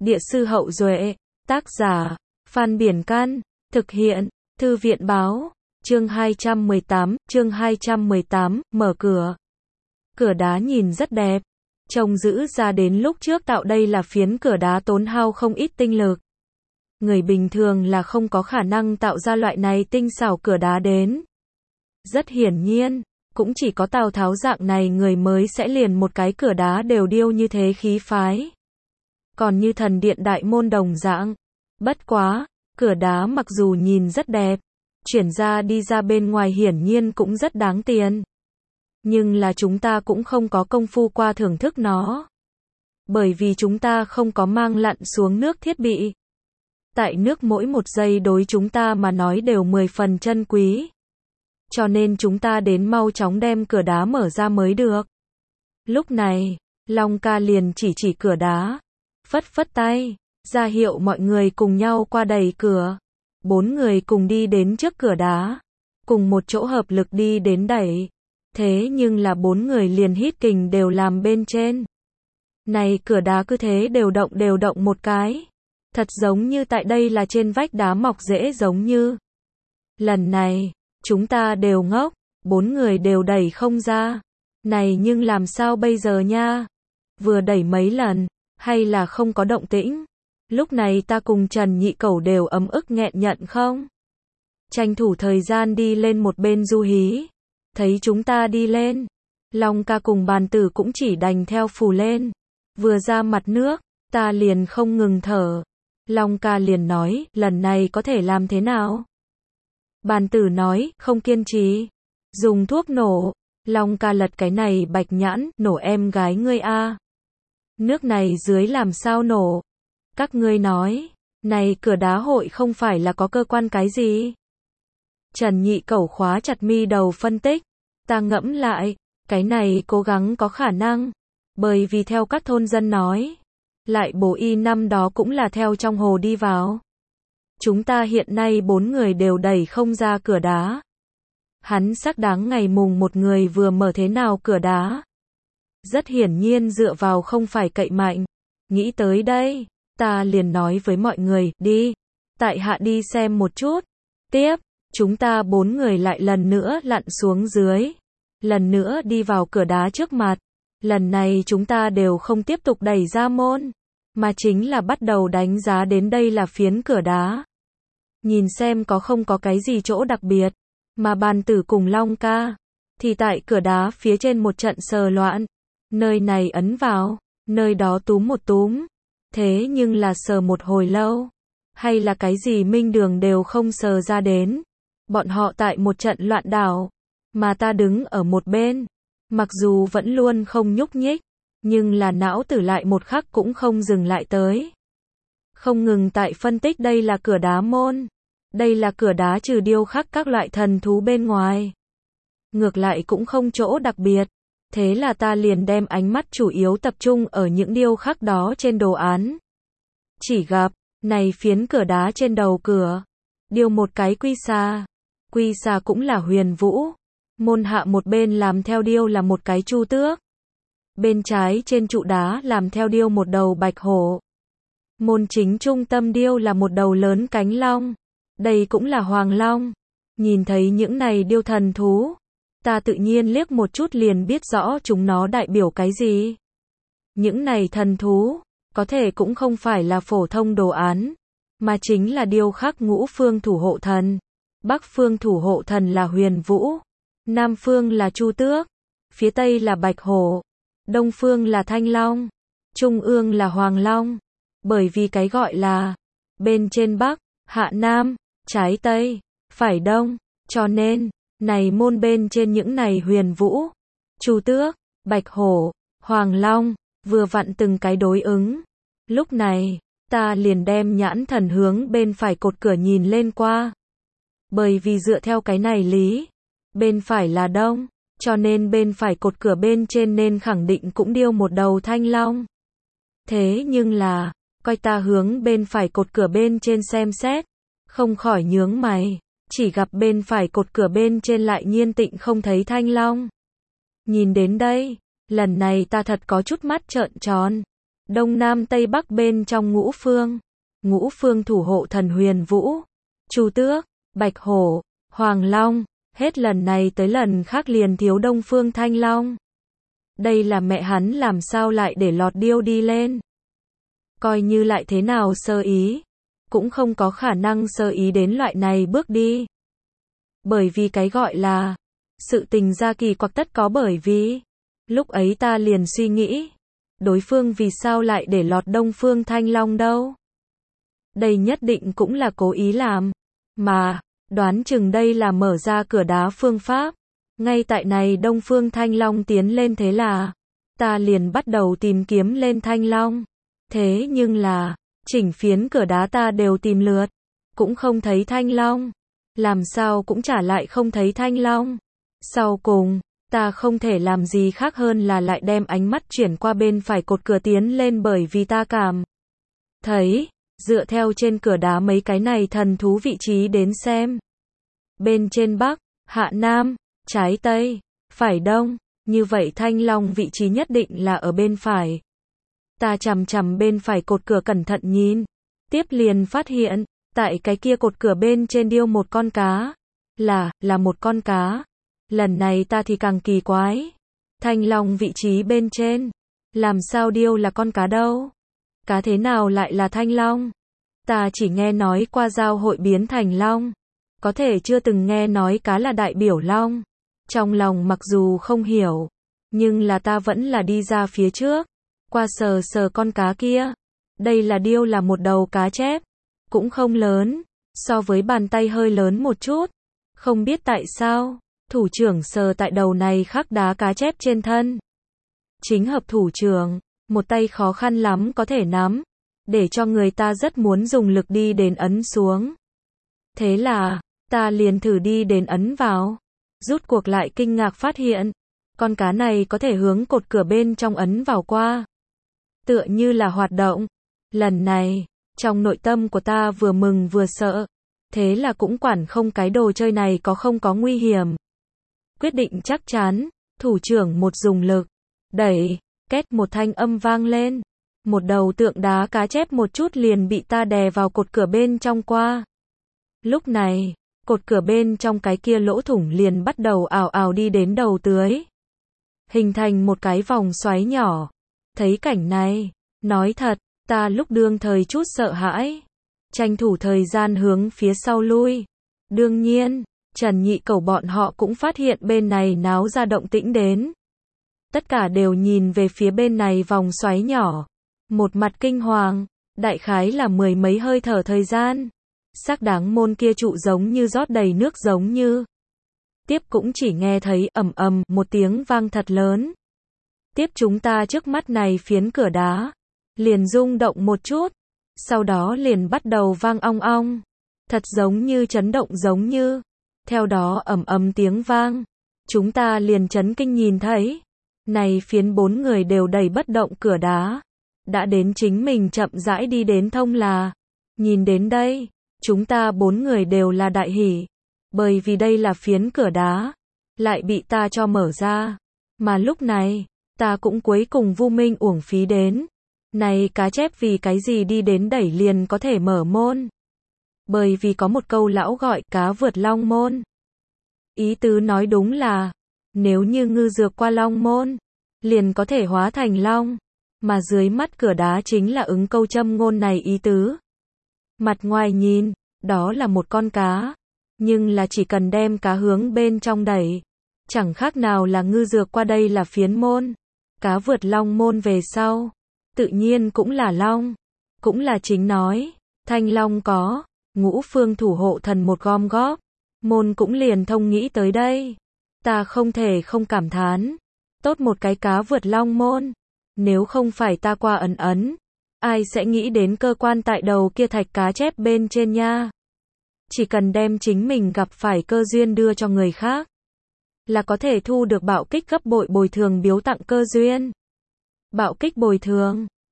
Địa sư Hậu Duệ, tác giả, Phan Biển Can, thực hiện, Thư viện Báo, chương 218, mở cửa. Cửa đá nhìn rất đẹp, trông giữ ra đến lúc trước tạo đây là phiến cửa đá tốn hao không ít tinh lực. Người bình thường là không có khả năng tạo ra loại này tinh xảo cửa đá đến. Rất hiển nhiên, cũng chỉ có Tào Tháo dạng này người mới sẽ liền một cái cửa đá đều điêu như thế khí phái. Còn như thần điện đại môn đồng dạng. Bất quá, cửa đá mặc dù nhìn rất đẹp, chuyển ra đi ra bên ngoài hiển nhiên cũng rất đáng tiền. Nhưng là chúng ta cũng không có công phu qua thưởng thức nó. Bởi vì chúng ta không có mang lặn xuống nước thiết bị. Tại nước mỗi một giây đối chúng ta mà nói đều 10 phần chân quý. Cho nên chúng ta đến mau chóng đem cửa đá mở ra mới được. Lúc này, Long ca liền chỉ cửa đá. Phất phất tay, ra hiệu mọi người cùng nhau qua đẩy cửa. 4 người cùng đi đến trước cửa đá. Cùng một chỗ hợp lực đi đến đẩy. Thế nhưng là 4 người liền hít kình đều làm bên trên. Này cửa đá cứ thế đều động một cái. Thật giống như tại đây là trên vách đá mọc rễ giống như. Lần này, chúng ta đều ngốc, 4 người đều đẩy không ra. Này nhưng làm sao bây giờ nha? Vừa đẩy mấy lần, hay là không có động tĩnh? Lúc này ta cùng Trần Nhị Cẩu đều ấm ức nghẹn nhận không? Tranh thủ thời gian đi lên một bên du hí. Thấy chúng ta đi lên, Long ca cùng Bàn Tử cũng chỉ đành theo phù lên. Vừa ra mặt nước, ta liền không ngừng thở. Long ca liền nói, lần này có thể làm thế nào? Bàn Tử nói, không kiên trì. Dùng thuốc nổ. Long ca lật cái này bạch nhãn, nổ em gái ngươi a. Nước này dưới làm sao nổ? Các ngươi nói, này cửa đá hội không phải là có cơ quan cái gì? Trần Nhị Cẩu khóa chặt mi đầu phân tích. Ta ngẫm lại, cái này cố gắng có khả năng. Bởi vì theo các thôn dân nói, lại bổ y năm đó cũng là theo trong hồ đi vào. Chúng ta hiện nay 4 người đều đẩy không ra cửa đá. Hắn xác đáng ngày mùng một người vừa mở thế nào cửa đá. Rất hiển nhiên dựa vào không phải cậy mạnh. Nghĩ tới đây, ta liền nói với mọi người, đi. Tại hạ đi xem một chút. Tiếp, chúng ta 4 người lại lần nữa lặn xuống dưới. Lần nữa đi vào cửa đá trước mặt. Lần này chúng ta đều không tiếp tục đẩy ra môn. Mà chính là bắt đầu đánh giá đến đây là phiến cửa đá. Nhìn xem có không có cái gì chỗ đặc biệt. Mà Bàn Tử cùng Long ca. Thì tại cửa đá phía trên một trận sờ loạn. Nơi này ấn vào. Nơi đó túm một túm. Thế nhưng là sờ một hồi lâu. Hay là cái gì minh đường đều không sờ ra đến. Bọn họ tại một trận loạn đảo. Mà ta đứng ở một bên. Mặc dù vẫn luôn không nhúc nhích. Nhưng là não tử lại một khắc cũng không dừng lại tới. Không ngừng tại phân tích đây là cửa đá môn. Đây là cửa đá trừ điêu khắc các loại thần thú bên ngoài. Ngược lại cũng không chỗ đặc biệt. Thế là ta liền đem ánh mắt chủ yếu tập trung ở những điêu khắc đó trên đồ án. Chỉ gặp, này phiến cửa đá trên đầu cửa. Điêu một cái quy xà. Quy xà cũng là huyền vũ. Môn hạ một bên làm theo điêu là một cái chu tước. Bên trái trên trụ đá làm theo điêu một đầu bạch hổ. Môn chính trung tâm điêu là một đầu lớn cánh long. Đây cũng là hoàng long. Nhìn thấy những này điêu thần thú. Ta tự nhiên liếc một chút liền biết rõ chúng nó đại biểu cái gì. Những này thần thú, có thể cũng không phải là phổ thông đồ án. Mà chính là điêu khắc ngũ phương thủ hộ thần. Bắc phương thủ hộ thần là huyền vũ. Nam phương là chu tước. Phía tây là bạch hổ. Đông phương là thanh long. Trung ương là hoàng long. Bởi vì cái gọi là bên trên bắc, hạ nam, trái tây, phải đông. Cho nên, này môn bên trên những này huyền vũ, chu tước, bạch hổ, hoàng long, vừa vặn từng cái đối ứng. Lúc này, ta liền đem nhãn thần hướng bên phải cột cửa nhìn lên qua. Bởi vì dựa theo cái này lý, bên phải là đông, cho nên bên phải cột cửa bên trên nên khẳng định cũng điêu một đầu thanh long. Thế nhưng là, coi ta hướng bên phải cột cửa bên trên xem xét, không khỏi nhướng mày, chỉ gặp bên phải cột cửa bên trên lại nhiên tịnh không thấy thanh long. Nhìn đến đây, lần này ta thật có chút mắt trợn tròn. Đông Nam Tây Bắc bên trong ngũ phương. Ngũ phương thủ hộ thần Huyền Vũ, Chu Tước, Bạch Hổ, Hoàng Long, hết lần này tới lần khác liền thiếu Đông Phương Thanh Long. Đây là mẹ hắn làm sao lại để lọt điêu đi lên. Coi như lại thế nào sơ ý, cũng không có khả năng sơ ý đến loại này bước đi. Bởi vì cái gọi là sự tình ra kỳ quặc tất có bởi vì. Lúc ấy ta liền suy nghĩ, đối phương vì sao lại để lọt Đông Phương Thanh Long đâu. Đây nhất định cũng là cố ý làm. Mà, đoán chừng đây là mở ra cửa đá phương pháp. Ngay tại này Đông Phương Thanh Long tiến lên thế là, ta liền bắt đầu tìm kiếm lên Thanh Long. Thế nhưng là, chỉnh phiến cửa đá ta đều tìm lượt, cũng không thấy Thanh Long. Làm sao cũng trả lại không thấy Thanh Long. Sau cùng, ta không thể làm gì khác hơn là lại đem ánh mắt chuyển qua bên phải cột cửa tiến lên bởi vì ta cảm thấy, dựa theo trên cửa đá mấy cái này thần thú vị trí đến xem. Bên trên Bắc, Hạ Nam, trái Tây, phải Đông, như vậy Thanh Long vị trí nhất định là ở bên phải. Ta chằm chằm bên phải cột cửa cẩn thận nhìn, tiếp liền phát hiện, tại cái kia cột cửa bên trên điêu một con cá. Là một con cá. Lần này ta thì càng kỳ quái. Thanh Long vị trí bên trên, làm sao điêu là con cá đâu? Cá thế nào lại là Thanh Long? Ta chỉ nghe nói qua giao hội biến thành Long, có thể chưa từng nghe nói cá là đại biểu Long. Trong lòng mặc dù không hiểu, nhưng là ta vẫn là đi ra phía trước, qua sờ sờ con cá kia. Đây là điêu là một đầu cá chép, cũng không lớn, so với bàn tay hơi lớn một chút. Không biết tại sao, thủ trưởng sờ tại đầu này khắc đá cá chép trên thân. Chính hợp thủ trưởng, một tay khó khăn lắm có thể nắm, để cho người ta rất muốn dùng lực đi đến ấn xuống. Thế là, ta liền thử đi đến ấn vào, rút cuộc lại kinh ngạc phát hiện, con cá này có thể hướng cột cửa bên trong ấn vào qua. Tựa như là hoạt động. Lần này, trong nội tâm của ta vừa mừng vừa sợ, thế là cũng quản không cái đồ chơi này có không có nguy hiểm. Quyết định chắc chắn, thủ trưởng một dùng lực, đẩy, két một thanh âm vang lên. Một đầu tượng đá cá chép một chút liền bị ta đè vào cột cửa bên trong qua. Lúc này, cột cửa bên trong cái kia lỗ thủng liền bắt đầu ào ào đi đến đầu tưới, hình thành một cái vòng xoáy nhỏ. Thấy cảnh này, nói thật, ta lúc đương thời chút sợ hãi, tranh thủ thời gian hướng phía sau lui. Đương nhiên, Trần Nhị Cẩu bọn họ cũng phát hiện bên này náo ra động tĩnh đến. Tất cả đều nhìn về phía bên này vòng xoáy nhỏ, một mặt kinh hoàng, đại khái là mười mấy hơi thở thời gian. Xác đáng môn kia trụ giống như rót đầy nước giống như. Tiếp cũng chỉ nghe thấy ầm ầm một tiếng vang thật lớn. Tiếp chúng ta trước mắt này phiến cửa đá, liền rung động một chút, sau đó liền bắt đầu vang ong ong, thật giống như chấn động giống như. Theo đó ầm ầm tiếng vang, chúng ta liền chấn kinh nhìn thấy, này phiến bốn người đều đầy bất động cửa đá, đã đến chính mình chậm rãi đi đến thông là. Nhìn đến đây, chúng ta bốn người đều là đại hỉ, bởi vì đây là phiến cửa đá, lại bị ta cho mở ra, mà lúc này, ta cũng cuối cùng vô minh uổng phí đến. Này cá chép vì cái gì đi đến đẩy liền có thể mở môn? Bởi vì có một câu lão gọi cá vượt long môn. Ý tứ nói đúng là, nếu như ngư dược qua long môn, liền có thể hóa thành long, mà dưới mắt cửa đá chính là ứng câu châm ngôn này ý tứ. Mặt ngoài nhìn, đó là một con cá, nhưng là chỉ cần đem cá hướng bên trong đẩy, chẳng khác nào là ngư dược qua đây là phiến môn. Cá vượt long môn về sau, tự nhiên cũng là long, cũng là chính nói, Thanh Long có, ngũ phương thủ hộ thần một gom góp, môn cũng liền thông nghĩ tới đây. Ta không thể không cảm thán, tốt một cái cá vượt long môn, nếu không phải ta qua ấn ấn, ai sẽ nghĩ đến cơ quan tại đầu kia thạch cá chép bên trên nha. Chỉ cần đem chính mình gặp phải cơ duyên đưa cho người khác, là có thể thu được bạo kích gấp bội bồi thường biếu tặng cơ duyên. Bạo kích bồi thường,